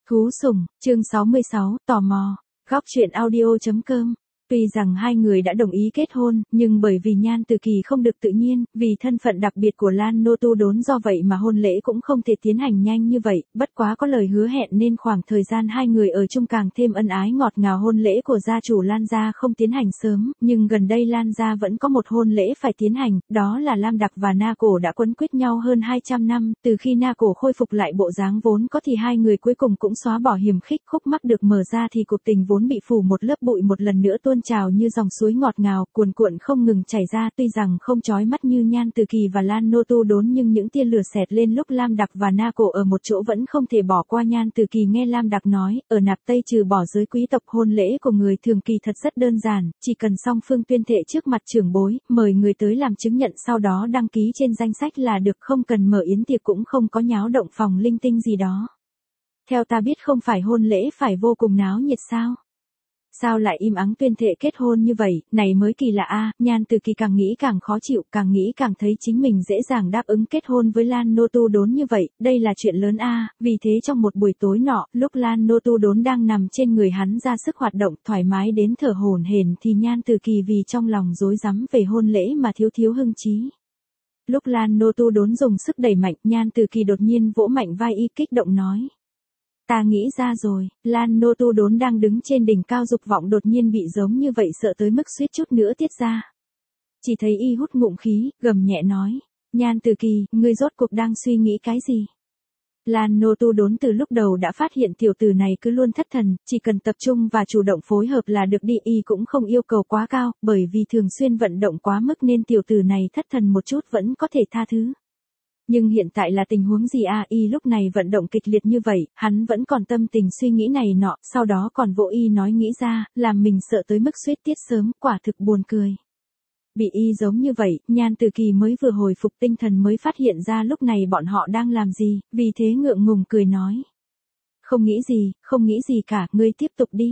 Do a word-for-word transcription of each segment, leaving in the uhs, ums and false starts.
Thú sủng, chương sáu mươi sáu, tò mò. Góc truyện audio.com. Tuy rằng hai người đã đồng ý kết hôn, nhưng bởi vì Nhan Từ Kỳ không được tự nhiên, vì thân phận đặc biệt của Lan Nô Tu Đốn, do vậy mà hôn lễ cũng không thể tiến hành nhanh như vậy, bất quá có lời hứa hẹn nên khoảng thời gian hai người ở chung càng thêm ân ái ngọt ngào. Hôn lễ của gia chủ Lan gia không tiến hành sớm, nhưng gần đây Lan gia vẫn có một hôn lễ phải tiến hành, đó là Lam Đặc và Na Cổ đã quấn quýt nhau hơn hai trăm năm, từ khi Na Cổ khôi phục lại bộ dáng vốn có thì hai người cuối cùng cũng xóa bỏ hiềm khích, khúc mắc được mở ra thì cuộc tình vốn bị phủ một lớp bụi một lần nữa tuôn trào như dòng suối ngọt ngào, cuồn cuộn không ngừng chảy ra. Tuy rằng không chói mắt như Nhan Từ Kỳ và Lan Nô Tu Đốn, nhưng những tia lửa xẹt lên lúc Lam Đặc và Na Cổ ở một chỗ vẫn không thể bỏ qua. Nhan Từ Kỳ nghe Lam Đặc nói, ở Nạp Tây trừ bỏ giới quý tộc, hôn lễ của người thường kỳ thật rất đơn giản, chỉ cần song phương tuyên thệ trước mặt trưởng bối, mời người tới làm chứng nhận, sau đó đăng ký trên danh sách là được, không cần mở yến tiệc, cũng không có nháo động phòng linh tinh gì đó. Theo ta biết không phải hôn lễ phải vô cùng náo nhiệt sao? Sao lại im ắng tuyên thệ kết hôn như vậy, này mới kỳ lạ a. Nhan Từ Kỳ càng nghĩ càng khó chịu, càng nghĩ càng thấy chính mình dễ dàng đáp ứng kết hôn với Lan Nô Tu Đốn như vậy, đây là chuyện lớn a. Vì thế trong một buổi tối nọ, lúc Lan Nô Tu Đốn đang nằm trên người hắn ra sức hoạt động thoải mái đến thở hổn hển, thì Nhan Từ Kỳ vì trong lòng rối rắm về hôn lễ mà thiếu thiếu hưng trí. Lúc Lan Nô Tu Đốn dùng sức đẩy mạnh, Nhan Từ Kỳ đột nhiên vỗ mạnh vai y, kích động nói: Ta nghĩ ra rồi. Lan Nô Tu Đốn đang đứng trên đỉnh cao dục vọng đột nhiên bị giống như vậy sợ tới mức suýt chút nữa tiết ra. Chỉ thấy y hút ngụm khí, gầm nhẹ nói: Nhan Từ Kỳ, ngươi rốt cuộc đang suy nghĩ cái gì? Lan Nô Tu Đốn từ lúc đầu đã phát hiện tiểu tử này cứ luôn thất thần, chỉ cần tập trung và chủ động phối hợp là được đi, y cũng không yêu cầu quá cao, bởi vì thường xuyên vận động quá mức nên tiểu tử này thất thần một chút vẫn có thể tha thứ. Nhưng hiện tại là tình huống gì a? Y lúc này vận động kịch liệt như vậy, hắn vẫn còn tâm tình suy nghĩ này nọ, sau đó còn vỗ y nói nghĩ ra, làm mình sợ tới mức suýt tiết sớm, quả thực buồn cười. Bị y giống như vậy, Nhan Từ Kỳ mới vừa hồi phục tinh thần mới phát hiện ra lúc này bọn họ đang làm gì, vì thế ngượng ngùng cười nói: Không nghĩ gì, không nghĩ gì cả, ngươi tiếp tục đi.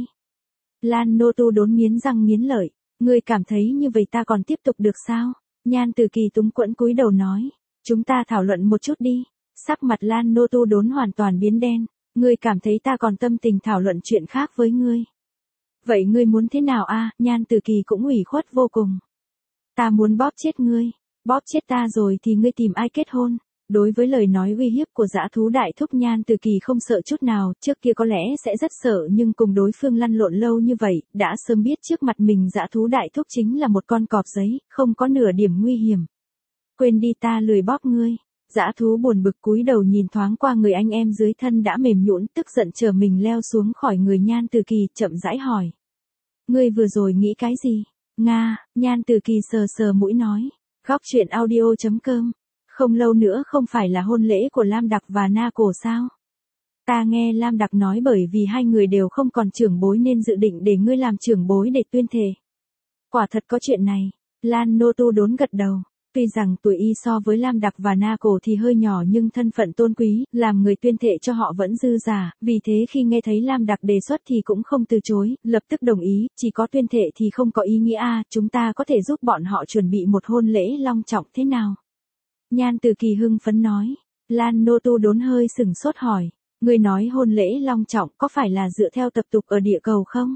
Lan Nô Tu Đốn nghiến răng nghiến lợi: Ngươi cảm thấy như vậy ta còn tiếp tục được sao? Nhan Từ Kỳ túng quẫn cúi đầu nói: Chúng ta thảo luận một chút đi. Sắc mặt Lan Nô Tu Đốn hoàn toàn biến đen: Ngươi cảm thấy ta còn tâm tình thảo luận chuyện khác với ngươi? Vậy ngươi muốn thế nào a? Nhan Từ Kỳ cũng ủy khuất vô cùng. Ta muốn bóp chết ngươi. Bóp chết ta rồi thì ngươi tìm ai kết hôn? Đối với lời nói uy hiếp của Dã Thú Đại Thúc, Nhan Từ Kỳ không sợ chút nào, trước kia có lẽ sẽ rất sợ, nhưng cùng đối phương lăn lộn lâu như vậy, đã sớm biết trước mặt mình Dã Thú Đại Thúc chính là một con cọp giấy, không có nửa điểm nguy hiểm. Quên đi, ta lười bóp ngươi. Dã Thú buồn bực cúi đầu nhìn thoáng qua người anh em dưới thân đã mềm nhũn, tức giận chờ mình leo xuống khỏi người Nhan Từ Kỳ, chậm rãi hỏi: Ngươi vừa rồi nghĩ cái gì? Nga. Nhan Từ Kỳ sờ sờ mũi nói: Góc truyện audio.com. Không lâu nữa không phải là hôn lễ của Lam Đặc và Na Cổ sao? Ta nghe Lam Đặc nói bởi vì hai người đều không còn trưởng bối nên dự định để ngươi làm trưởng bối để tuyên thệ. Quả thật có chuyện này. Lan Nô Tu Đốn gật đầu. Tuy rằng tuổi y so với Lam Đặc và Na Cổ thì hơi nhỏ, nhưng thân phận tôn quý, làm người tuyên thệ cho họ vẫn dư giả, vì thế khi nghe thấy Lam Đặc đề xuất thì cũng không từ chối, lập tức đồng ý. Chỉ có tuyên thệ thì không có ý nghĩa a, chúng ta có thể giúp bọn họ chuẩn bị một hôn lễ long trọng thế nào? Nhan Từ Kỳ hưng phấn nói. Lan Nô Tu Đốn hơi sửng sốt hỏi: Ngươi nói hôn lễ long trọng có phải là dựa theo tập tục ở địa cầu không?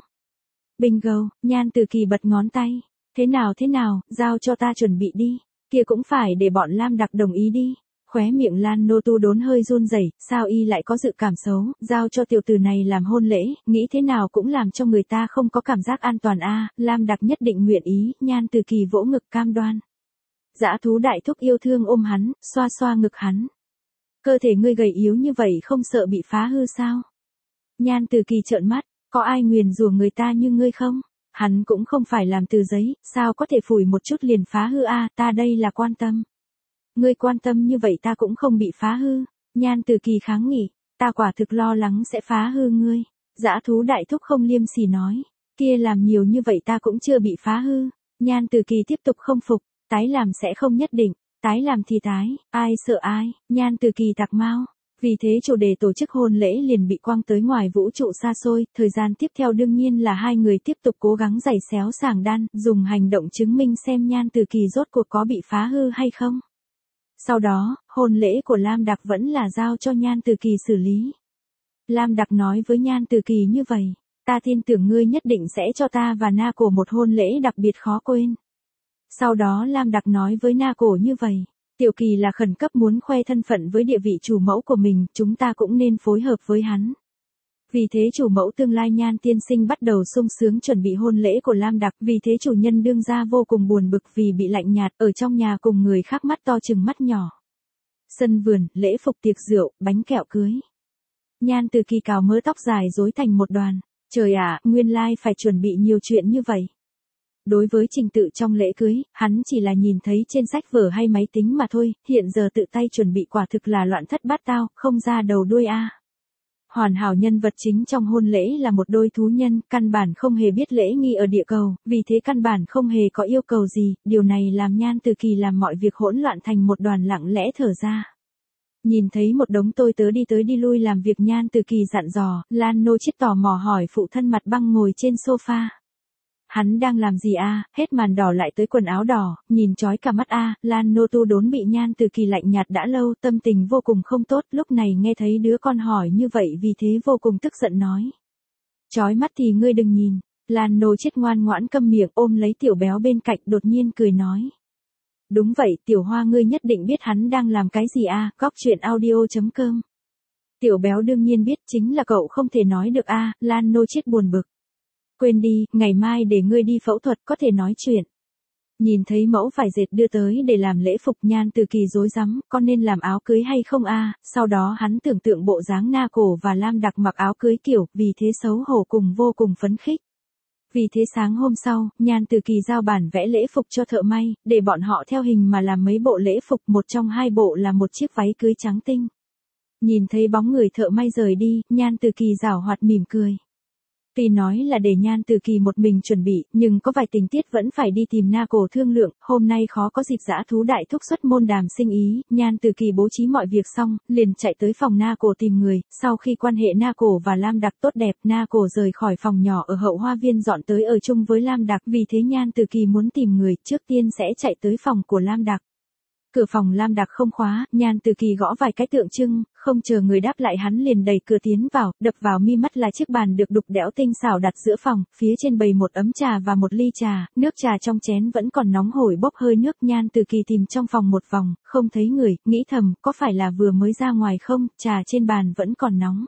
Bingo. Nhan Từ Kỳ bật ngón tay. Thế nào thế nào, giao cho ta chuẩn bị đi. Kia cũng phải để bọn Lam Đặc đồng ý đi. Khóe miệng Lan Nô Tu Đốn hơi run rẩy, sao y lại có dự cảm xấu, giao cho tiểu tử này làm hôn lễ, nghĩ thế nào cũng làm cho người ta không có cảm giác an toàn a. Lam Đặc nhất định nguyện ý. Nhan Từ Kỳ vỗ ngực cam đoan. Dã Thú Đại Thúc yêu thương ôm hắn, xoa xoa ngực hắn. Cơ thể ngươi gầy yếu như vậy không sợ bị phá hư sao? Nhan Từ Kỳ trợn mắt: Có ai nguyền rủa người ta như ngươi không? Hắn cũng không phải làm từ giấy, sao có thể phủi một chút liền phá hư a? Ta đây là quan tâm. Ngươi quan tâm như vậy ta cũng không bị phá hư. Nhan Từ Kỳ kháng nghị: Ta quả thực lo lắng sẽ phá hư ngươi. Dã Thú Đại Thúc không liêm sỉ nói: Kia làm nhiều như vậy ta cũng chưa bị phá hư. Nhan Từ Kỳ tiếp tục không phục: Tái làm sẽ không nhất định. Tái làm thì tái, ai sợ ai? Nhan Từ Kỳ tạc mau. Vì thế chủ đề tổ chức hôn lễ liền bị quăng tới ngoài vũ trụ xa xôi. Thời gian tiếp theo đương nhiên là hai người tiếp tục cố gắng giày xéo sàng đan, dùng hành động chứng minh xem Nhan Từ Kỳ rốt cuộc có bị phá hư hay không. Sau đó, hôn lễ của Lam Đặc vẫn là giao cho Nhan Từ Kỳ xử lý. Lam Đặc nói với Nhan Từ Kỳ như vậy. Ta tin tưởng ngươi nhất định sẽ cho ta và Na Cổ một hôn lễ đặc biệt khó quên. Sau đó Lam Đặc nói với Na Cổ như vậy. Tiểu Kỳ là khẩn cấp muốn khoe thân phận với địa vị chủ mẫu của mình, chúng ta cũng nên phối hợp với hắn. Vì thế chủ mẫu tương lai Nhan tiên sinh bắt đầu sung sướng chuẩn bị hôn lễ của Lam Đặc, vì thế chủ nhân đương gia vô cùng buồn bực vì bị lạnh nhạt ở trong nhà cùng người khác mắt to chừng mắt nhỏ. Sân vườn, lễ phục tiệc rượu, bánh kẹo cưới. Nhan Từ Kỳ cào mớ tóc dài rối thành một đoàn. Trời ạ, nguyên lai phải chuẩn bị nhiều chuyện như vậy. Đối với trình tự trong lễ cưới, hắn chỉ là nhìn thấy trên sách vở hay máy tính mà thôi, hiện giờ tự tay chuẩn bị quả thực là loạn thất bát tao, không ra đầu đuôi a. Hoàn hảo nhân vật chính trong hôn lễ là một đôi thú nhân, căn bản không hề biết lễ nghi ở địa cầu, vì thế căn bản không hề có yêu cầu gì, điều này làm Nhan Từ Kỳ làm mọi việc hỗn loạn thành một đoàn lặng lẽ thở ra. Nhìn thấy một đống tôi tớ đi tới đi lui làm việc Nhan Từ Kỳ dặn dò, Lan Nô Chiết tò mò hỏi phụ thân mặt băng ngồi trên sofa. Hắn đang làm gì a? Hết màn đỏ lại tới quần áo đỏ, nhìn chói cả mắt a. Lan Nô Tu đốn bị Nhan Từ Kỳ lạnh nhạt đã lâu, tâm tình vô cùng không tốt, lúc này nghe thấy đứa con hỏi như vậy vì thế vô cùng tức giận nói. Chói mắt thì ngươi đừng nhìn. Lan Nô Chiết ngoan ngoãn câm miệng ôm lấy Tiểu Béo bên cạnh đột nhiên cười nói. Đúng vậy, Tiểu Hoa ngươi nhất định biết hắn đang làm cái gì a? Góc truyện audio chấm com. Tiểu Béo đương nhiên biết, chính là cậu không thể nói được a. Lan Nô Chiết buồn bực. Quên đi, ngày mai để ngươi đi phẫu thuật có thể nói chuyện. Nhìn thấy mẫu vải dệt đưa tới để làm lễ phục Nhan Từ Kỳ rối rắm, có nên làm áo cưới hay không a? Sau đó hắn tưởng tượng bộ dáng Na Cổ và Lam Đặc mặc áo cưới kiểu, vì thế xấu hổ cùng vô cùng phấn khích. Vì thế sáng hôm sau, Nhan Từ Kỳ giao bản vẽ lễ phục cho thợ may, để bọn họ theo hình mà làm mấy bộ lễ phục, một trong hai bộ là một chiếc váy cưới trắng tinh. Nhìn thấy bóng người thợ may rời đi, Nhan Từ Kỳ giảo hoạt mỉm cười. Tuy nói là để Nhan Từ Kỳ một mình chuẩn bị, nhưng có vài tình tiết vẫn phải đi tìm Na Cổ thương lượng, hôm nay khó có dịp dã thú đại thúc xuất môn đàm sinh ý, Nhan Từ Kỳ bố trí mọi việc xong, liền chạy tới phòng Na Cổ tìm người, sau khi quan hệ Na Cổ và Lam Đặc tốt đẹp, Na Cổ rời khỏi phòng nhỏ ở hậu hoa viên dọn tới ở chung với Lam Đặc, vì thế Nhan Từ Kỳ muốn tìm người, trước tiên sẽ chạy tới phòng của Lam Đặc. Cửa phòng Lam Đặc không khóa, Nhan Từ Kỳ gõ vài cái tượng trưng, không chờ người đáp lại hắn liền đẩy cửa tiến vào, đập vào mi mắt là chiếc bàn được đục đẽo tinh xảo đặt giữa phòng, phía trên bày một ấm trà và một ly trà, nước trà trong chén vẫn còn nóng hổi bốc hơi nước. Nhan Từ Kỳ tìm trong phòng một vòng, không thấy người, nghĩ thầm, có phải là vừa mới ra ngoài không, trà trên bàn vẫn còn nóng.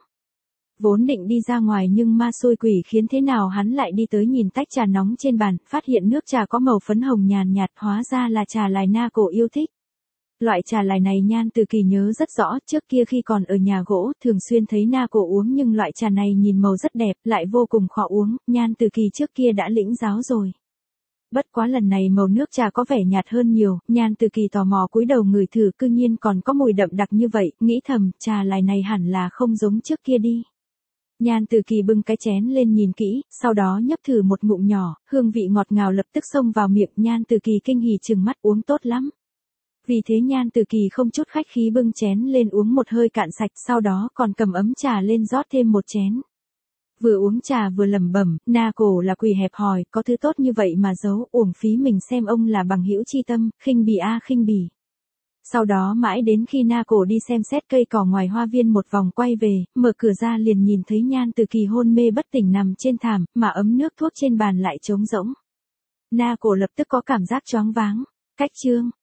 Vốn định đi ra ngoài nhưng ma xui quỷ khiến thế nào hắn lại đi tới nhìn tách trà nóng trên bàn, phát hiện nước trà có màu phấn hồng nhàn nhạt, hóa ra là trà lài Na Cổ yêu thích. Loại trà lài này Nhan Từ Kỳ nhớ rất rõ, trước kia khi còn ở nhà gỗ, thường xuyên thấy Na Cổ uống nhưng loại trà này nhìn màu rất đẹp, lại vô cùng khó uống, Nhan Từ Kỳ trước kia đã lĩnh giáo rồi. Bất quá lần này màu nước trà có vẻ nhạt hơn nhiều, Nhan Từ Kỳ tò mò cúi đầu ngửi thử, cư nhiên còn có mùi đậm đặc như vậy, nghĩ thầm, trà lài này hẳn là không giống trước kia đi. Nhan Từ Kỳ bưng cái chén lên nhìn kỹ, sau đó nhấp thử một ngụm nhỏ, hương vị ngọt ngào lập tức xông vào miệng, Nhan Từ Kỳ kinh hỉ trừng mắt, uống tốt lắm. Vì thế Nhan Từ Kỳ không chút khách khí bưng chén lên uống một hơi cạn sạch, sau đó còn cầm ấm trà lên rót thêm một chén. Vừa uống trà vừa lẩm bẩm, Na Cổ là quỷ hẹp hòi, có thứ tốt như vậy mà giấu, uổng phí mình xem ông là bằng hữu chi tâm, khinh bỉ a khinh bỉ. Sau đó mãi đến khi Na Cổ đi xem xét cây cỏ ngoài hoa viên một vòng quay về, mở cửa ra liền nhìn thấy Nhan Từ Kỳ hôn mê bất tỉnh nằm trên thảm, mà ấm nước thuốc trên bàn lại trống rỗng. Na Cổ lập tức có cảm giác choáng váng. Cách chương